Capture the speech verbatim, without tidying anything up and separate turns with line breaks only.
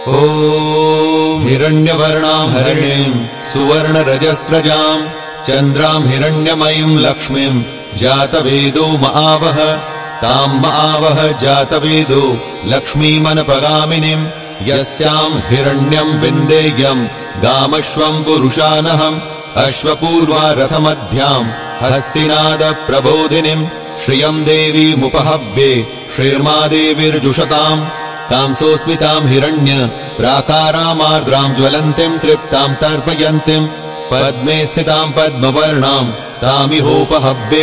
ॐ हिरण्यवर्णां हरिणीं सुवर्णरजस्रजां चन्द्रां हिरण्यमयीं लक्ष्मीं जातवेदो महावह तां महावह जातवेदो लक्ष्मीमनपगामिनीं यस्यां हिरण्यं विन्देयं गामश्वं पुरुषानहम् अश्वपूर्वा रथमध्यां हस्तिनादप्रबोधिनीं श्रियं देवीमुपहव्ये श्रीर्मा देवीर्जुषताम् कांसोऽस्मितां हिरण्य प्राकारामार्द्रां ज्वलन्तीं तृप्तां तर्पयन्तीं पद्मे स्थितां पद्मवर्णां तामिहोपहव्ये